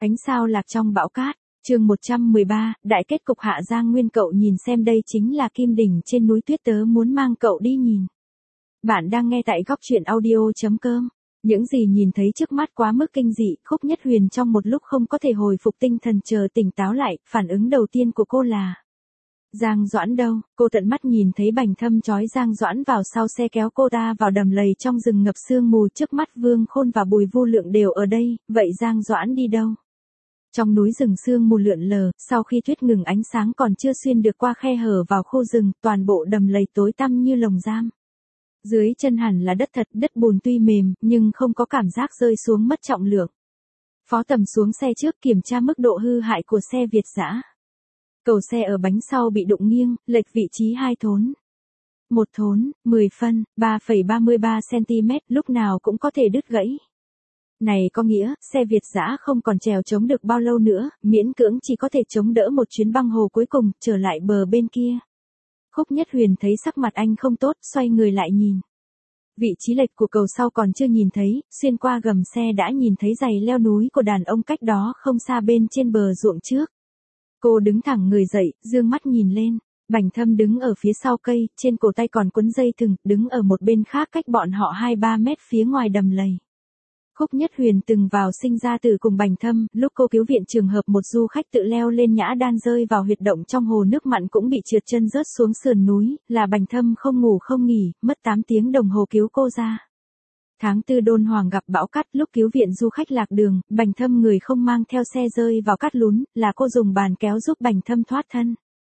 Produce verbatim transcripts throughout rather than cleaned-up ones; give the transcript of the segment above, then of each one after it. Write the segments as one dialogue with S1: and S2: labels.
S1: Ánh sao lạc trong bão cát, chương một trăm mười ba, đại kết cục hạ Giang Nguyên cậu nhìn xem đây chính là kim đỉnh trên núi tuyết tớ muốn mang cậu đi nhìn. Bạn đang nghe tại góc truyện audio chấm com. Những gì nhìn thấy trước mắt quá mức kinh dị, Khúc Nhất Huyền trong một lúc không có thể hồi phục tinh thần chờ tỉnh táo lại, phản ứng đầu tiên của cô là Giang Doãn đâu, cô tận mắt nhìn thấy Bành Thâm trói Giang Doãn vào sau xe kéo cô ta vào đầm lầy trong rừng ngập sương mù, trước mắt Vương Khôn và Bùi Vu Lượng đều ở đây, vậy Giang Doãn đi đâu? Trong núi rừng sương mù lượn lờ, sau khi tuyết ngừng ánh sáng còn chưa xuyên được qua khe hở vào khu rừng, toàn bộ đầm lầy tối tăm như lồng giam. Dưới chân hẳn là đất thật, đất bùn tuy mềm, nhưng không có cảm giác rơi xuống mất trọng lượng. Phó Tầm xuống xe trước kiểm tra mức độ hư hại của xe Việt dã. Cầu xe ở bánh sau bị đụng nghiêng, lệch vị trí hai thốn. Một thốn, mười phân, ba phẩy ba mươi ba xăng-ti-mét, lúc nào cũng có thể đứt gãy. Này có nghĩa, xe Việt dã không còn trèo chống được bao lâu nữa, miễn cưỡng chỉ có thể chống đỡ một chuyến băng hồ cuối cùng, trở lại bờ bên kia. Khúc Nhất Huyền thấy sắc mặt anh không tốt, xoay người lại nhìn. Vị trí lệch của cầu sau còn chưa nhìn thấy, xuyên qua gầm xe đã nhìn thấy giày leo núi của đàn ông cách đó không xa bên trên bờ ruộng trước. Cô đứng thẳng người dậy, dương mắt nhìn lên. Bành Thâm đứng ở phía sau cây, trên cổ tay còn quấn dây thừng, đứng ở một bên khác cách bọn họ hai ba mét phía ngoài đầm lầy. Khúc Nhất Huyền từng vào sinh ra tử cùng Bành Thâm, lúc cô cứu viện trường hợp một du khách tự leo lên nhã đan rơi vào huyệt động trong hồ nước mặn cũng bị trượt chân rớt xuống sườn núi, là Bành Thâm không ngủ không nghỉ, mất tám tiếng đồng hồ cứu cô ra. Tháng tư Đôn Hoàng gặp bão cát, lúc cứu viện du khách lạc đường, Bành Thâm người không mang theo xe rơi vào cát lún, là cô dùng bàn kéo giúp Bành Thâm thoát thân.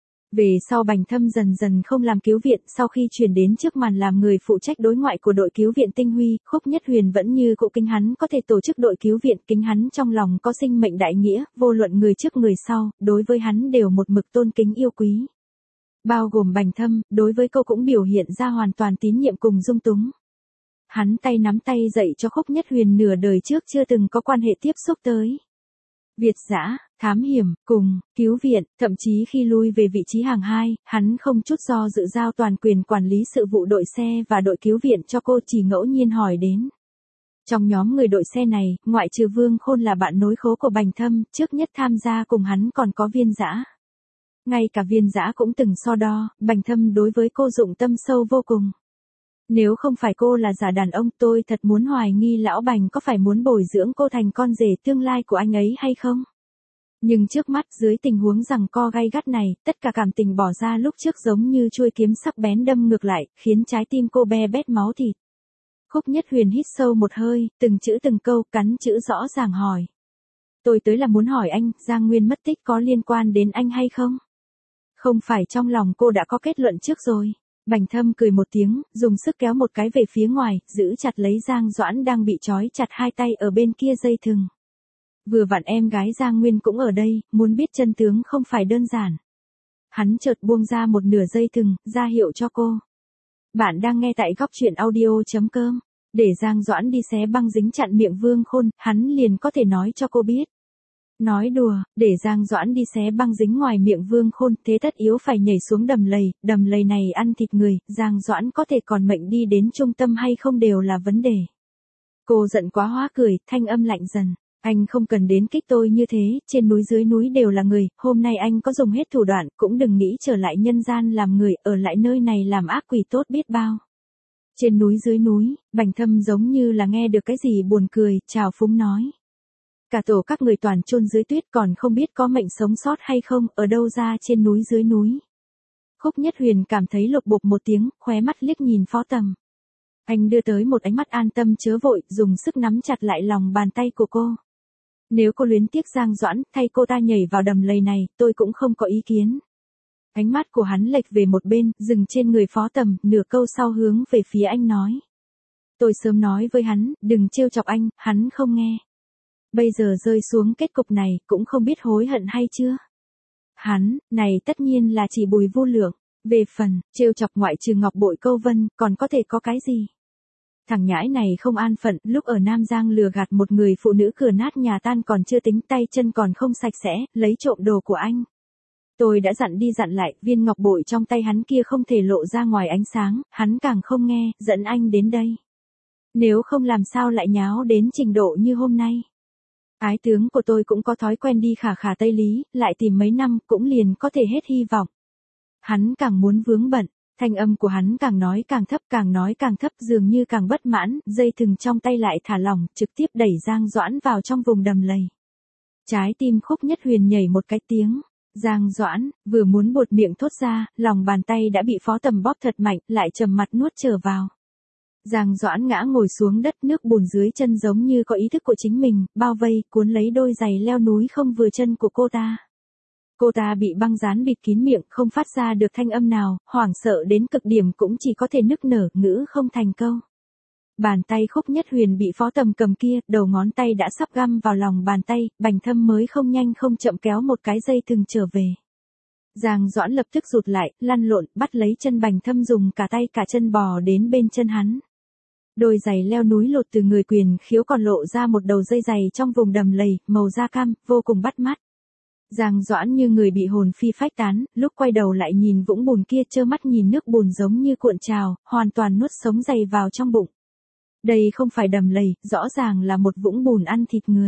S1: Về sau Bành Thâm dần dần không làm cứu viện, sau khi chuyển đến trước màn làm người phụ trách đối ngoại của đội cứu viện Tinh Huy, Khúc Nhất Huyền vẫn như cũ kính hắn có thể tổ chức đội cứu viện, kính hắn trong lòng có sinh mệnh đại nghĩa, vô luận người trước người sau, đối với hắn đều một mực tôn kính yêu quý. Bao gồm Bành Thâm, đối với cô cũng biểu hiện ra hoàn toàn tín nhiệm cùng dung túng. Hắn tay nắm tay dạy cho Khúc Nhất Huyền nửa đời trước chưa từng có quan hệ tiếp xúc tới. Việt dã, thám hiểm, cùng, cứu viện, thậm chí khi lui về vị trí hàng hai, hắn không chút do dự giao toàn quyền quản lý sự vụ đội xe và đội cứu viện cho cô, chỉ ngẫu nhiên hỏi đến. Trong nhóm người đội xe này, ngoại trừ Vương Khôn là bạn nối khố của Bành Thâm, trước nhất tham gia cùng hắn còn có Viên dã. Ngay cả Viên dã cũng từng so đo, Bành Thâm đối với cô dụng tâm sâu vô cùng. Nếu không phải cô là giả đàn ông, tôi thật muốn hoài nghi lão Bành có phải muốn bồi dưỡng cô thành con rể tương lai của anh ấy hay không? Nhưng trước mắt, dưới tình huống giằng co gay gắt này, tất cả cảm tình bỏ ra lúc trước giống như chuôi kiếm sắc bén đâm ngược lại, khiến trái tim cô be bét máu thịt. Khúc Nhất Huyền hít sâu một hơi, từng chữ từng câu, cắn chữ rõ ràng hỏi. Tôi tới là muốn hỏi anh, Giang Nguyên mất tích có liên quan đến anh hay không? Không phải trong lòng cô đã có kết luận trước rồi. Bành Thâm cười một tiếng, dùng sức kéo một cái về phía ngoài, giữ chặt lấy Giang Doãn đang bị trói chặt hai tay ở bên kia dây thừng. Vừa vặn em gái Giang Nguyên cũng ở đây, muốn biết chân tướng không phải đơn giản. Hắn chợt buông ra một nửa dây thừng, ra hiệu cho cô. Bạn đang nghe tại góc truyện audio chấm com. Để Giang Doãn đi xé băng dính chặn miệng Vương Khôn, hắn liền có thể nói cho cô biết. Nói đùa, để Giang Doãn đi xé băng dính ngoài miệng Vương Khôn, thế tất yếu phải nhảy xuống đầm lầy, đầm lầy này ăn thịt người, Giang Doãn có thể còn mệnh đi đến trung tâm hay không đều là vấn đề. Cô giận quá hóa cười, thanh âm lạnh dần. Anh không cần đến kích tôi như thế, trên núi dưới núi đều là người, hôm nay anh có dùng hết thủ đoạn, cũng đừng nghĩ trở lại nhân gian làm người, ở lại nơi này làm ác quỷ tốt biết bao. Trên núi dưới núi, Bành Thâm giống như là nghe được cái gì buồn cười, trào phúng nói. Cả tổ các người toàn chôn dưới tuyết còn không biết có mệnh sống sót hay không, ở đâu ra trên núi dưới núi. Khúc Nhất Huyền cảm thấy lục bục một tiếng, khóe mắt liếc nhìn Phó Tầm. Anh đưa tới một ánh mắt an tâm chớ vội, dùng sức nắm chặt lại lòng bàn tay của cô. Nếu cô luyến tiếc Giang Doãn, thay cô ta nhảy vào đầm lầy này, tôi cũng không có ý kiến. Ánh mắt của hắn lệch về một bên, dừng trên người Phó Tầm, nửa câu sau hướng về phía anh nói. Tôi sớm nói với hắn, đừng trêu chọc anh, hắn không nghe. Bây giờ rơi xuống kết cục này, cũng không biết hối hận hay chưa. Hắn, này tất nhiên là chỉ Bùi Vu Lượng. Về phần, trêu chọc ngoại trừ Ngọc Bội Câu Vân, còn có thể có cái gì? Thằng nhãi này không an phận, lúc ở Nam Giang lừa gạt một người phụ nữ cửa nát nhà tan còn chưa tính tay chân còn không sạch sẽ, lấy trộm đồ của anh. Tôi đã dặn đi dặn lại, viên ngọc bội trong tay hắn kia không thể lộ ra ngoài ánh sáng, hắn càng không nghe, dẫn anh đến đây. Nếu không làm sao lại nháo đến trình độ như hôm nay. Ái tướng của tôi cũng có thói quen đi khả khả Tây Lý, lại tìm mấy năm cũng liền có thể hết hy vọng. Hắn càng muốn vướng bận, thanh âm của hắn càng nói càng thấp, càng nói càng thấp, dường như càng bất mãn, dây thừng trong tay lại thả lỏng, trực tiếp đẩy Giang Doãn vào trong vùng đầm lầy. Trái tim Khúc Nhất Huyền nhảy một cái tiếng. Giang Doãn vừa muốn buột miệng thốt ra, lòng bàn tay đã bị Phó Tầm bóp thật mạnh, lại trầm mặt nuốt trở vào. Giang Doãn ngã ngồi xuống đất, nước bùn dưới chân giống như có ý thức của chính mình, bao vây, cuốn lấy đôi giày leo núi không vừa chân của cô ta. Cô ta bị băng dán bịt kín miệng, không phát ra được thanh âm nào, hoảng sợ đến cực điểm cũng chỉ có thể nức nở, ngữ không thành câu. Bàn tay Khúc Nhất Huyền bị Phó Tầm cầm kia, đầu ngón tay đã sắp găm vào lòng bàn tay, Bành Thâm mới không nhanh không chậm kéo một cái dây thừng trở về. Giang Doãn lập tức rụt lại, lăn lộn, bắt lấy chân Bành Thâm dùng cả tay cả chân bò đến bên chân hắn. Đôi giày leo núi lột từ người Quyền Khiếu còn lộ ra một đầu dây giày trong vùng đầm lầy, màu da cam, vô cùng bắt mắt. Giang Doãn như người bị hồn phi phách tán, lúc quay đầu lại nhìn vũng bùn kia, trơ mắt nhìn nước bùn giống như cuộn trào, hoàn toàn nuốt sống giày vào trong bụng. Đây không phải đầm lầy, rõ ràng là một vũng bùn ăn thịt người.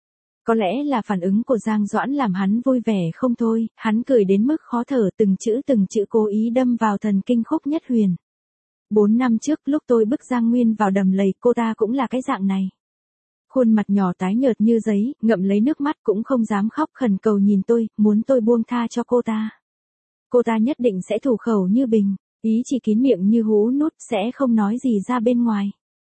S1: Có lẽ là phản ứng của Giang Doãn làm hắn vui vẻ không thôi, hắn cười đến mức khó thở, từng chữ từng chữ cố ý đâm vào thần kinh Khúc Nhất Huyền. Bốn năm trước lúc tôi bức Giang Nguyên vào đầm lầy, cô ta cũng là cái dạng này. Khuôn mặt nhỏ tái nhợt như giấy, ngậm lấy nước mắt cũng không dám khóc, khẩn cầu nhìn tôi, muốn tôi buông tha cho cô ta. Cô ta nhất định sẽ thủ khẩu như bình, ý chỉ kín miệng như hú nút, sẽ không nói gì ra bên ngoài.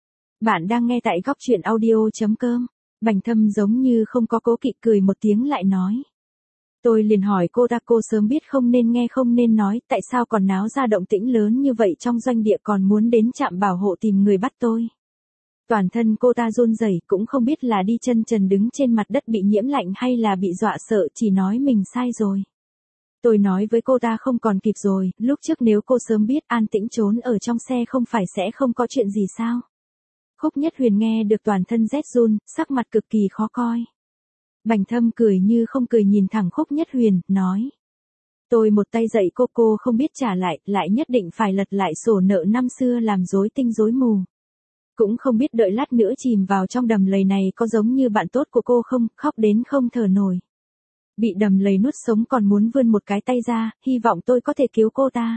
S1: Bạn đang nghe tại góc truyện audio chấm com. Bành Thâm giống như không có cố kỵ, cười một tiếng lại nói. Tôi liền hỏi cô ta, cô sớm biết không nên nghe không nên nói, tại sao còn náo ra động tĩnh lớn như vậy trong doanh địa, còn muốn đến trạm bảo hộ tìm người bắt tôi. Toàn thân cô ta run rẩy, cũng không biết là đi chân trần đứng trên mặt đất bị nhiễm lạnh hay là bị dọa sợ, chỉ nói mình sai rồi. Tôi nói với cô ta không còn kịp rồi, lúc trước nếu cô sớm biết an tĩnh trốn ở trong xe không phải sẽ không có chuyện gì sao. Khúc Nhất Huyền nghe được toàn thân rét run, sắc mặt cực kỳ khó coi. Bành Thâm cười như không cười nhìn thẳng Khúc Nhất Huyền, nói. Tôi một tay dạy cô, cô không biết trả lại, lại nhất định phải lật lại sổ nợ năm xưa làm rối tinh rối mù. Cũng không biết đợi lát nữa chìm vào trong đầm lầy này có giống như bạn tốt của cô không, khóc đến không thở nổi. Bị đầm lầy nuốt sống còn muốn vươn một cái tay ra, hy vọng tôi có thể cứu cô ta.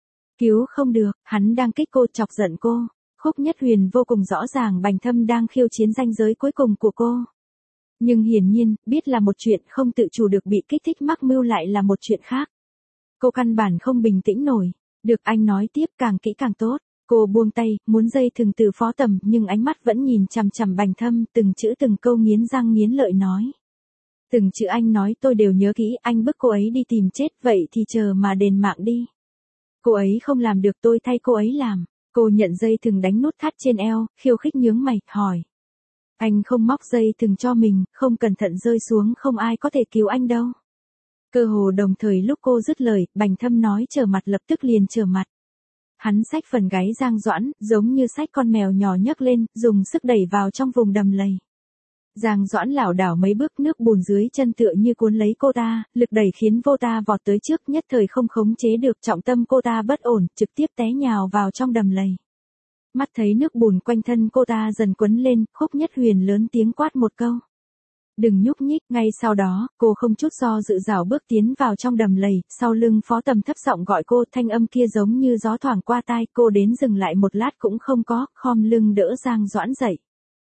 S1: Cứu không được, hắn đang kích cô, chọc giận cô. Khúc Nhất Huyền vô cùng rõ ràng Bành Thâm đang khiêu chiến ranh giới cuối cùng của cô. Nhưng hiển nhiên, biết là một chuyện, không tự chủ được bị kích thích mắc mưu lại là một chuyện khác. Cô căn bản không bình tĩnh nổi. Được, anh nói tiếp, càng kỹ càng tốt. Cô buông tay, muốn dây thừng từ Phó Tầm, nhưng ánh mắt vẫn nhìn chằm chằm Bành Thâm, từng chữ từng câu nghiến răng nghiến lợi nói. Từng chữ anh nói tôi đều nhớ kỹ, anh bức cô ấy đi tìm chết, vậy thì chờ mà đền mạng đi. Cô ấy không làm được, tôi thay cô ấy làm. Cô nhận dây thừng đánh nút thắt trên eo, khiêu khích nhướng mày, hỏi. Anh không móc dây thừng cho mình, không cẩn thận rơi xuống không ai có thể cứu anh đâu. Cơ hồ đồng thời lúc cô dứt lời, Bành Thâm nói trở mặt lập tức liền trở mặt. Hắn xách phần gáy Giang Doãn, giống như xách con mèo nhỏ nhấc lên, dùng sức đẩy vào trong vùng đầm lầy. Giang Doãn lảo đảo mấy bước, nước bùn dưới chân tựa như cuốn lấy cô ta, lực đẩy khiến vô ta vọt tới trước, nhất thời không khống chế được, trọng tâm cô ta bất ổn, trực tiếp té nhào vào trong đầm lầy. Mắt thấy nước bùn quanh thân cô ta dần quấn lên, Khúc Nhất Huyền lớn tiếng quát một câu. Đừng nhúc nhích, ngay sau đó, cô không chút do dự rảo bước tiến vào trong đầm lầy, sau lưng Phó Tầm thấp giọng gọi cô, thanh âm kia giống như gió thoảng qua tai, cô đến dừng lại một lát cũng không có, khom lưng đỡ Giang Doãn dậy.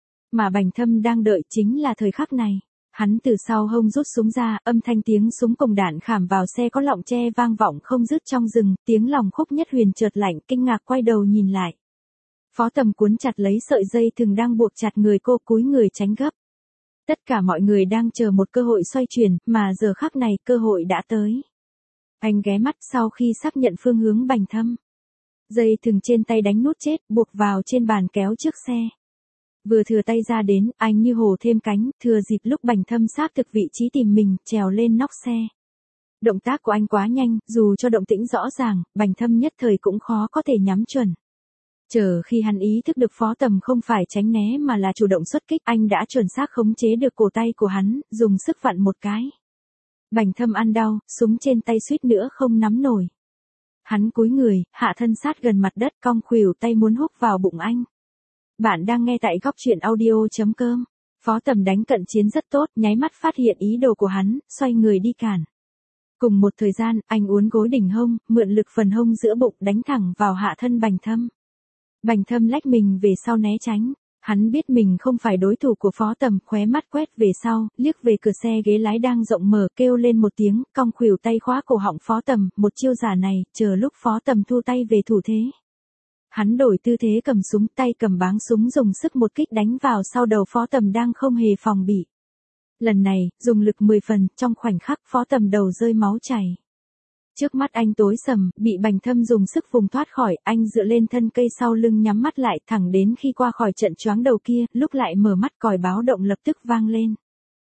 S1: Mà Bành Thâm đang đợi chính là thời khắc này. Hắn từ sau hông rút súng ra, âm thanh tiếng súng cùng đạn khảm vào xe có lọng tre vang vọng không dứt trong rừng, tiếng lòng Khúc Nhất Huyền chợt lạnh, kinh ngạc quay đầu nhìn lại. Phó Tầm cuốn chặt lấy sợi dây thừng đang buộc chặt người cô, cúi người tránh gấp. Tất cả mọi người đang chờ một cơ hội xoay chuyển, mà giờ khắc này cơ hội đã tới. Anh ghé mắt sau khi xác nhận phương hướng Bành Thâm. Dây thừng trên tay đánh nút chết, buộc vào trên bàn kéo trước xe. Vừa thừa tay ra đến, anh như hổ thêm cánh, thừa dịp lúc Bành Thâm xác thực vị trí tìm mình, trèo lên nóc xe. Động tác của anh quá nhanh, dù cho động tĩnh rõ ràng, Bành Thâm nhất thời cũng khó có thể nhắm chuẩn. Chờ khi hắn ý thức được Phó Tầm không phải tránh né mà là chủ động xuất kích, anh đã chuẩn xác khống chế được cổ tay của hắn, dùng sức vặn một cái. Bành Thâm ăn đau, súng trên tay suýt nữa không nắm nổi. Hắn cúi người, hạ thân sát gần mặt đất, cong khuỷu tay muốn húc vào bụng anh. Bạn đang nghe tại góc truyện audio chấm com. Phó Tầm đánh cận chiến rất tốt, nháy mắt phát hiện ý đồ của hắn, xoay người đi cản. Cùng một thời gian, anh uốn gối đỉnh hông, mượn lực phần hông giữa bụng đánh thẳng vào hạ thân Bành Thâm. Bành Thâm lách mình về sau né tránh. Hắn biết mình không phải đối thủ của Phó Tầm, khóe mắt quét về sau, liếc về cửa xe ghế lái đang rộng mở, kêu lên một tiếng, cong khuỷu tay khóa cổ họng Phó Tầm, một chiêu giả này, chờ lúc Phó Tầm thu tay về thủ thế. Hắn đổi tư thế cầm súng, tay cầm báng súng dùng sức một kích đánh vào sau đầu Phó Tầm đang không hề phòng bị. Lần này, dùng lực mười phần, trong khoảnh khắc Phó Tầm đầu rơi máu chảy. Trước mắt anh tối sầm, bị Bành Thâm dùng sức vùng thoát khỏi, anh dựa lên thân cây sau lưng nhắm mắt lại thẳng đến khi qua khỏi trận choáng đầu kia, lúc lại mở mắt còi báo động lập tức vang lên.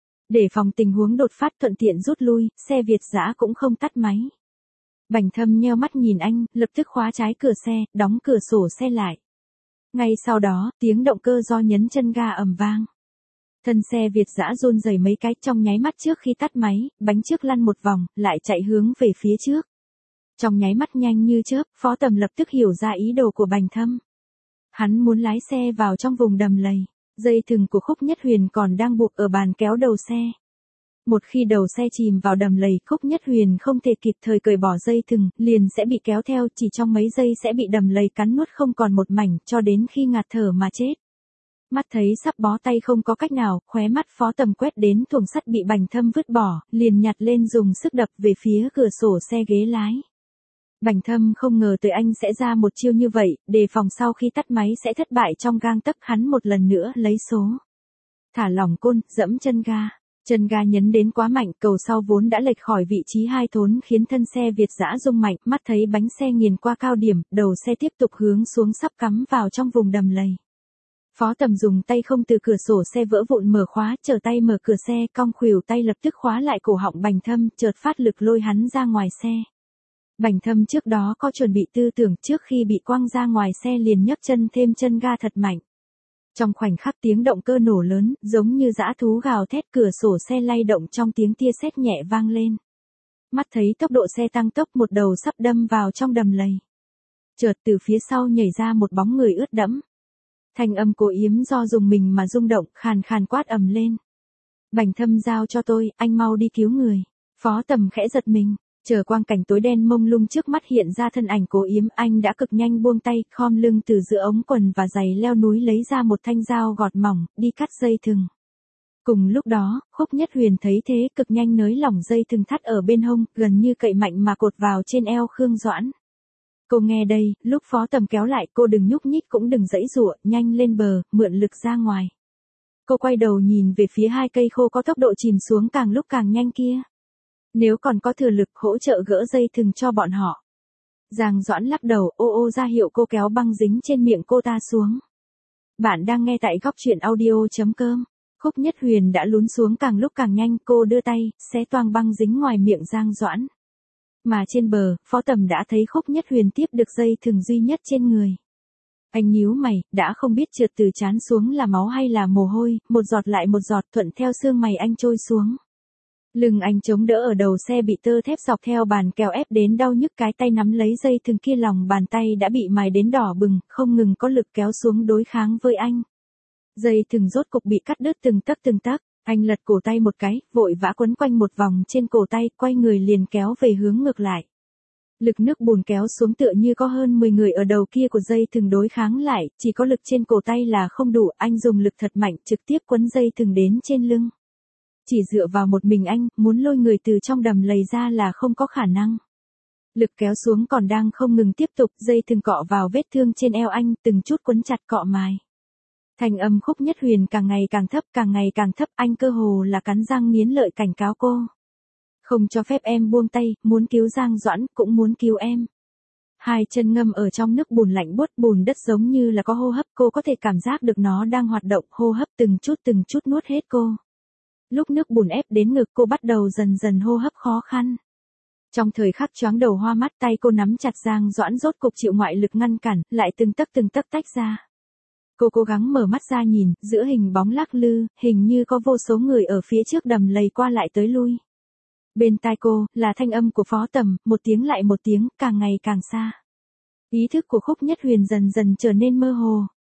S1: Để phòng tình huống đột phát thuận tiện rút lui, xe Việt dã cũng không tắt máy. Bành Thâm nheo mắt nhìn anh, lập tức khóa trái cửa xe, đóng cửa sổ xe lại. Ngay sau đó, tiếng động cơ do nhấn chân ga ầm vang. Thân xe Việt dã run rẩy mấy cái, trong nháy mắt trước khi tắt máy, bánh trước lăn một vòng, lại chạy hướng về phía trước. Trong nháy mắt nhanh như chớp, Phó Tầm lập tức hiểu ra ý đồ của Bành Thâm. Hắn muốn lái xe vào trong vùng đầm lầy, dây thừng của Khúc Nhất Huyền còn đang buộc ở bàn kéo đầu xe. Một khi đầu xe chìm vào đầm lầy, Khúc Nhất Huyền không thể kịp thời cởi bỏ dây thừng, liền sẽ bị kéo theo, chỉ trong mấy giây sẽ bị đầm lầy cắn nuốt không còn một mảnh, cho đến khi ngạt thở mà chết. Mắt thấy sắp bó tay không có cách nào, khóe mắt Phó Tầm quét đến thuồng sắt bị Bành Thâm vứt bỏ, liền nhặt lên dùng sức đập về phía cửa sổ xe ghế lái. Bành Thâm không ngờ tới anh sẽ ra một chiêu như vậy, đề phòng sau khi tắt máy sẽ thất bại trong gang tấc, hắn một lần nữa lấy số. Thả lỏng côn, dẫm chân ga. Chân ga nhấn đến quá mạnh, cầu sau vốn đã lệch khỏi vị trí hai thốn khiến thân xe Việt dã rung mạnh, mắt thấy bánh xe nghiền qua cao điểm, đầu xe tiếp tục hướng xuống sắp cắm vào trong vùng đầm lầy. Phó Tầm dùng tay không từ cửa sổ xe vỡ vụn mở khóa, trở tay mở cửa xe, cong khuỷu tay lập tức khóa lại cổ họng Bành Thâm, chợt phát lực lôi hắn ra ngoài xe. Bành Thâm trước đó có chuẩn bị tư tưởng, trước khi bị quăng ra ngoài xe liền nhấc chân thêm chân ga thật mạnh. Trong khoảnh khắc tiếng động cơ nổ lớn, giống như dã thú gào thét, cửa sổ xe lay động trong tiếng tia sét nhẹ vang lên. Mắt thấy tốc độ xe tăng tốc, một đầu sắp đâm vào trong đầm lầy. Chợt từ phía sau nhảy ra một bóng người ướt đẫm. Thanh âm cô Yếm do dùng mình mà rung động, khàn khàn quát ầm lên. Bành Thâm giao cho tôi, anh mau đi cứu người. Phó Tầm khẽ giật mình, chờ quang cảnh tối đen mông lung trước mắt hiện ra thân ảnh cô Yếm, anh đã cực nhanh buông tay, khom lưng từ giữa ống quần và giày leo núi lấy ra một thanh dao gọt mỏng, đi cắt dây thừng. Cùng lúc đó, Khúc Nhất Huyền thấy thế cực nhanh nới lỏng dây thừng thắt ở bên hông, gần như cậy mạnh mà cột vào trên eo Khương Doãn. Cô nghe đây, lúc Phó Tầm kéo lại, cô đừng nhúc nhích cũng đừng giãy giụa, nhanh lên bờ, mượn lực ra ngoài. Cô quay đầu nhìn về phía hai cây khô có tốc độ chìm xuống càng lúc càng nhanh kia. Nếu còn có thừa lực hỗ trợ gỡ dây thừng cho bọn họ. Giang Doãn lắc đầu, ô ô ra hiệu cô kéo băng dính trên miệng cô ta xuống. Bạn đang nghe tại góc truyện audio.com. Khúc Nhất Huyền đã lún xuống càng lúc càng nhanh, cô đưa tay, xé toang băng dính ngoài miệng Giang Doãn. Mà trên bờ, Phó Tầm đã thấy Khúc Nhất Huyền tiếp được dây thừng duy nhất trên người. Anh nhíu mày, đã không biết trượt từ trán xuống là máu hay là mồ hôi, một giọt lại một giọt thuận theo xương mày anh trôi xuống. Lưng anh chống đỡ ở đầu xe bị tơ thép dọc theo bàn kéo ép đến đau nhức, cái tay nắm lấy dây thừng kia lòng bàn tay đã bị mài đến đỏ bừng, không ngừng có lực kéo xuống đối kháng với anh. Dây thừng rốt cục bị cắt đứt từng tấc từng tấc, anh lật cổ tay một cái, vội vã quấn quanh một vòng trên cổ tay, quay người liền kéo về hướng ngược lại. Lực nước bùn kéo xuống tựa như có hơn mười người ở đầu kia của dây thừng đối kháng lại, chỉ có lực trên cổ tay là không đủ, anh dùng lực thật mạnh trực tiếp quấn dây thừng đến trên lưng. Chỉ dựa vào một mình anh, muốn lôi người từ trong đầm lầy ra là không có khả năng. Lực kéo xuống còn đang không ngừng tiếp tục, dây thừng cọ vào vết thương trên eo anh, từng chút quấn chặt cọ mài. Thành âm Khúc Nhất Huyền càng ngày càng thấp, càng ngày càng thấp, anh cơ hồ là cắn răng nghiến lợi cảnh cáo cô. Không cho phép em buông tay, muốn cứu Giang Doãn, cũng muốn cứu em. Hai chân ngâm ở trong nước bùn lạnh buốt, bùn đất giống như là có hô hấp, cô có thể cảm giác được nó đang hoạt động, hô hấp từng chút từng chút nuốt hết cô. Lúc nước bùn ép đến ngực cô bắt đầu dần dần hô hấp khó khăn. Trong thời khắc choáng đầu hoa mắt, tay cô nắm chặt Giang Doãn rốt cục chịu ngoại lực ngăn cản, lại từng tấc từng tấc tách ra. Cô cố gắng mở mắt ra nhìn, giữa hình bóng lắc lư, hình như có vô số người ở phía trước đầm lầy qua lại tới lui. Bên tai cô, là thanh âm của Phó Tầm, một tiếng lại một tiếng, càng ngày càng xa. Ý thức của Khúc Nhất Huyền dần dần trở nên mơ hồ.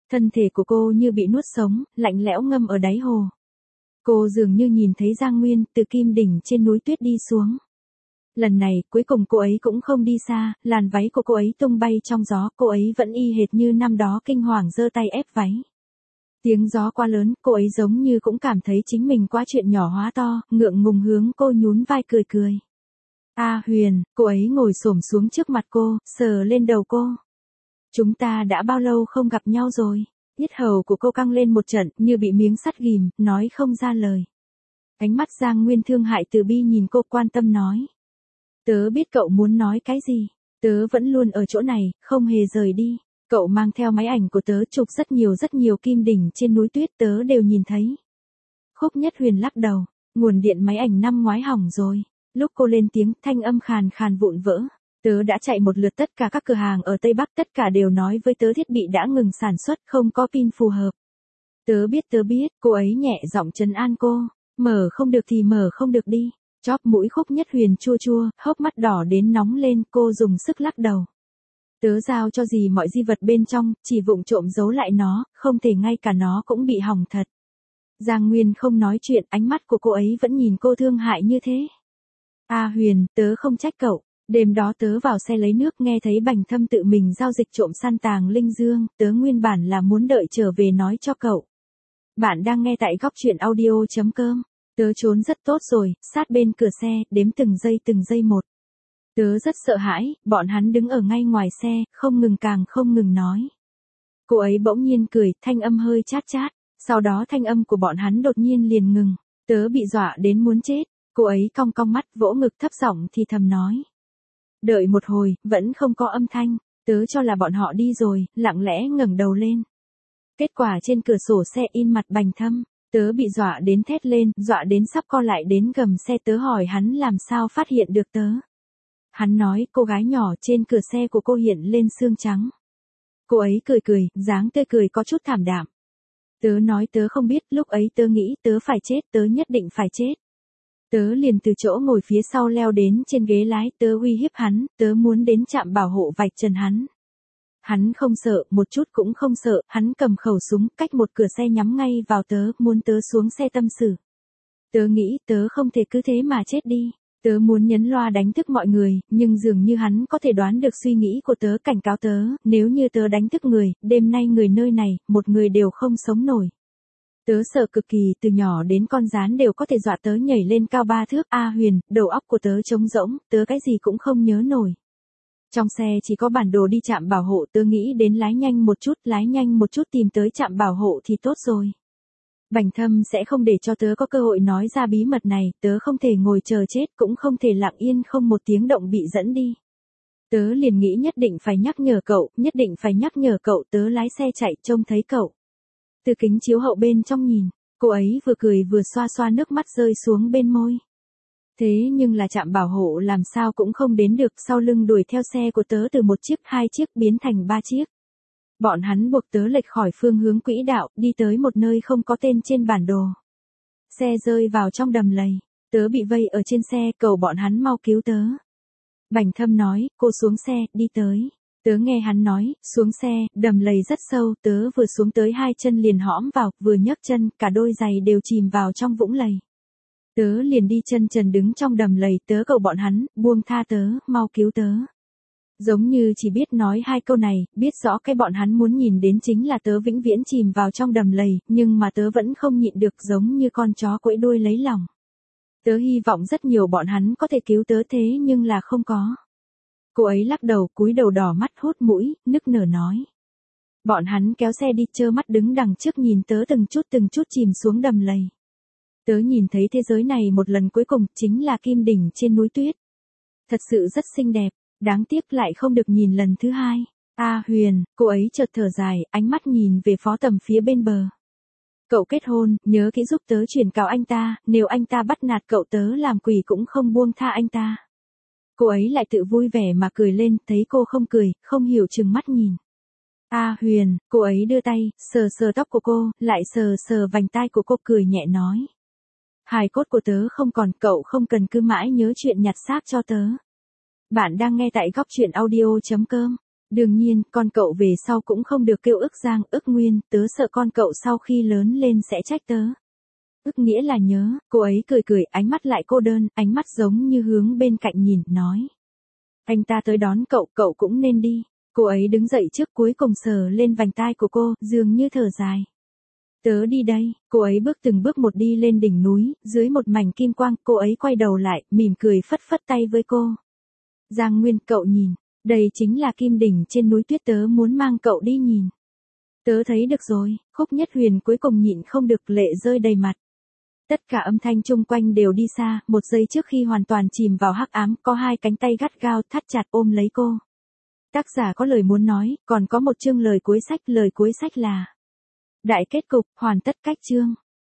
S1: Thân thể của cô như bị nuốt sống, lạnh lẽo ngâm ở đáy hồ. Cô dường như nhìn thấy Giang Nguyên từ kim đỉnh trên núi tuyết đi xuống. Lần này, cuối cùng cô ấy cũng không đi xa, làn váy của cô ấy tung bay trong gió, cô ấy vẫn y hệt như năm đó kinh hoàng giơ tay ép váy. Tiếng gió quá lớn, cô ấy giống như cũng cảm thấy chính mình quá chuyện nhỏ hóa to, ngượng ngùng hướng cô nhún vai cười cười. A Huyền, cô ấy ngồi xổm xuống trước mặt cô, sờ lên đầu cô. Chúng ta đã bao lâu không gặp nhau rồi? Yết hầu của cô căng lên một trận, như bị miếng sắt ghim, nói không ra lời. Ánh mắt Giang Nguyên thương hại từ bi nhìn cô, quan tâm nói. Tớ biết cậu muốn nói cái gì, tớ vẫn luôn ở chỗ này, không hề rời đi. Cậu mang theo máy ảnh của tớ chụp rất nhiều rất nhiều kim đỉnh trên núi tuyết, tớ đều nhìn thấy. Khúc Nhất Huyền lắc đầu, nguồn điện máy ảnh năm ngoái hỏng rồi. Lúc cô lên tiếng, thanh âm khàn khàn vụn vỡ. Tớ đã chạy một lượt tất cả các cửa hàng ở Tây Bắc, tất cả đều nói với tớ thiết bị đã ngừng sản xuất, không có pin phù hợp. Tớ biết tớ biết, cô ấy nhẹ giọng trấn an cô. Mở không được thì mở không được đi. Chóp mũi Khúc Nhất Huyền chua chua, hốc mắt đỏ đến nóng lên, cô dùng sức lắc đầu. Tớ giao cho gì mọi di vật bên trong, chỉ vụng trộm giấu lại nó, không thể ngay cả nó cũng bị hỏng thật. Giang Nguyên không nói chuyện, ánh mắt của cô ấy vẫn nhìn cô thương hại như thế. A Huyền, tớ không trách cậu. Đêm đó tớ vào xe lấy nước nghe thấy Bành Thâm tự mình giao dịch trộm săn tàng linh dương, tớ nguyên bản là muốn đợi trở về nói cho cậu. Bạn đang nghe tại góc truyện audio.com. Tớ trốn rất tốt rồi, sát bên cửa xe, đếm từng giây từng giây một. Tớ rất sợ hãi, bọn hắn đứng ở ngay ngoài xe, không ngừng càng không ngừng nói. Cô ấy bỗng nhiên cười, thanh âm hơi chát chát, sau đó thanh âm của bọn hắn đột nhiên liền ngừng. Tớ bị dọa đến muốn chết, cô ấy cong cong mắt vỗ ngực thấp giọng thì thầm nói. Đợi một hồi, vẫn không có âm thanh, tớ cho là bọn họ đi rồi, lặng lẽ ngẩng đầu lên. Kết quả trên cửa sổ xe in mặt Bành Thâm, tớ bị dọa đến thét lên, dọa đến sắp co lại đến gầm xe, tớ hỏi hắn làm sao phát hiện được tớ. Hắn nói, cô gái nhỏ trên cửa xe của cô hiện lên xương trắng. Cô ấy cười cười, dáng tươi cười có chút thảm đạm. Tớ nói tớ không biết, lúc ấy tớ nghĩ tớ phải chết, tớ nhất định phải chết. Tớ liền từ chỗ ngồi phía sau leo đến trên ghế lái, tớ uy hiếp hắn, tớ muốn đến trạm bảo hộ vạch trần hắn. Hắn không sợ, một chút cũng không sợ, hắn cầm khẩu súng, cách một cửa xe nhắm ngay vào tớ, muốn tớ xuống xe tâm sự. Tớ nghĩ tớ không thể cứ thế mà chết đi. Tớ muốn nhấn loa đánh thức mọi người, nhưng dường như hắn có thể đoán được suy nghĩ của tớ, cảnh cáo tớ, nếu như tớ đánh thức người, đêm nay người nơi này, một người đều không sống nổi. Tớ sợ cực kỳ, từ nhỏ đến con gián đều có thể dọa tớ nhảy lên cao ba thước. A Huyền, đầu óc của tớ trống rỗng, tớ cái gì cũng không nhớ nổi. Trong xe chỉ có bản đồ đi trạm bảo hộ, tớ nghĩ đến lái nhanh một chút, lái nhanh một chút tìm tới trạm bảo hộ thì tốt rồi. Bành Thâm sẽ không để cho tớ có cơ hội nói ra bí mật này, tớ không thể ngồi chờ chết, cũng không thể lặng yên không một tiếng động bị dẫn đi. Tớ liền nghĩ nhất định phải nhắc nhở cậu, nhất định phải nhắc nhở cậu, tớ lái xe chạy trông thấy cậu. Từ kính chiếu hậu bên trong nhìn, cô ấy vừa cười vừa xoa xoa nước mắt rơi xuống bên môi. Thế nhưng là trạm bảo hộ làm sao cũng không đến được, sau lưng đuổi theo xe của tớ từ một chiếc, hai chiếc biến thành ba chiếc. Bọn hắn buộc tớ lệch khỏi phương hướng quỹ đạo, đi tới một nơi không có tên trên bản đồ. Xe rơi vào trong đầm lầy, tớ bị vây ở trên xe, cầu bọn hắn mau cứu tớ. Bành Thâm nói, cô xuống xe, đi tới. Tớ nghe hắn nói, xuống xe, đầm lầy rất sâu, tớ vừa xuống tới hai chân liền hõm vào, vừa nhấc chân, cả đôi giày đều chìm vào trong vũng lầy. Tớ liền đi chân trần đứng trong đầm lầy, tớ cầu bọn hắn, buông tha tớ, mau cứu tớ. Giống như chỉ biết nói hai câu này, biết rõ cái bọn hắn muốn nhìn đến chính là tớ vĩnh viễn chìm vào trong đầm lầy, nhưng mà tớ vẫn không nhịn được, giống như con chó quẫy đuôi lấy lòng. Tớ hy vọng rất nhiều bọn hắn có thể cứu tớ, thế nhưng là không có. Cô ấy lắc đầu, cúi đầu đỏ mắt hốt mũi, nức nở nói. Bọn hắn kéo xe đi, trơ mắt đứng đằng trước nhìn tớ từng chút từng chút chìm xuống đầm lầy. Tớ nhìn thấy thế giới này một lần cuối cùng, chính là kim đỉnh trên núi tuyết. Thật sự rất xinh đẹp, đáng tiếc lại không được nhìn lần thứ hai. A Huyền, cô ấy chợt thở dài, ánh mắt nhìn về Phó Tầm phía bên bờ. Cậu kết hôn, nhớ kỹ giúp tớ chuyển cáo anh ta, nếu anh ta bắt nạt cậu tớ làm quỷ cũng không buông tha anh ta. Cô ấy lại tự vui vẻ mà cười lên, thấy cô không cười, không hiểu chừng mắt nhìn. A Huyền, cô ấy đưa tay, sờ sờ tóc của cô, lại sờ sờ vành tai của cô, cười nhẹ nói. Hài cốt của tớ không còn, cậu không cần cứ mãi nhớ chuyện nhặt xác cho tớ. Bạn đang nghe tại góc truyện audio chấm com. Đương nhiên, con cậu về sau cũng không được kêu ức Giang, ức Nguyên, tớ sợ con cậu sau khi lớn lên sẽ trách tớ. Ức nghĩa là nhớ, cô ấy cười cười, ánh mắt lại cô đơn, ánh mắt giống như hướng bên cạnh nhìn, nói. Anh ta tới đón cậu, cậu cũng nên đi. Cô ấy đứng dậy trước cuối cùng sờ lên vành tai của cô, dường như thở dài. Tớ đi đây, cô ấy bước từng bước một đi lên đỉnh núi, dưới một mảnh kim quang, cô ấy quay đầu lại, mỉm cười phất phất tay với cô. Giang Nguyên, cậu nhìn, đây chính là kim đỉnh trên núi tuyết tớ muốn mang cậu đi nhìn. Tớ thấy được rồi, Khúc Nhất Huyền cuối cùng nhịn không được lệ rơi đầy mặt. Tất cả âm thanh chung quanh đều đi xa, một giây trước khi hoàn toàn chìm vào hắc ám, có hai cánh tay gắt gao thắt chặt ôm lấy cô. Tác giả có lời muốn nói, còn có một chương lời cuối sách, lời cuối sách là đại kết cục, hoàn tất cách chương.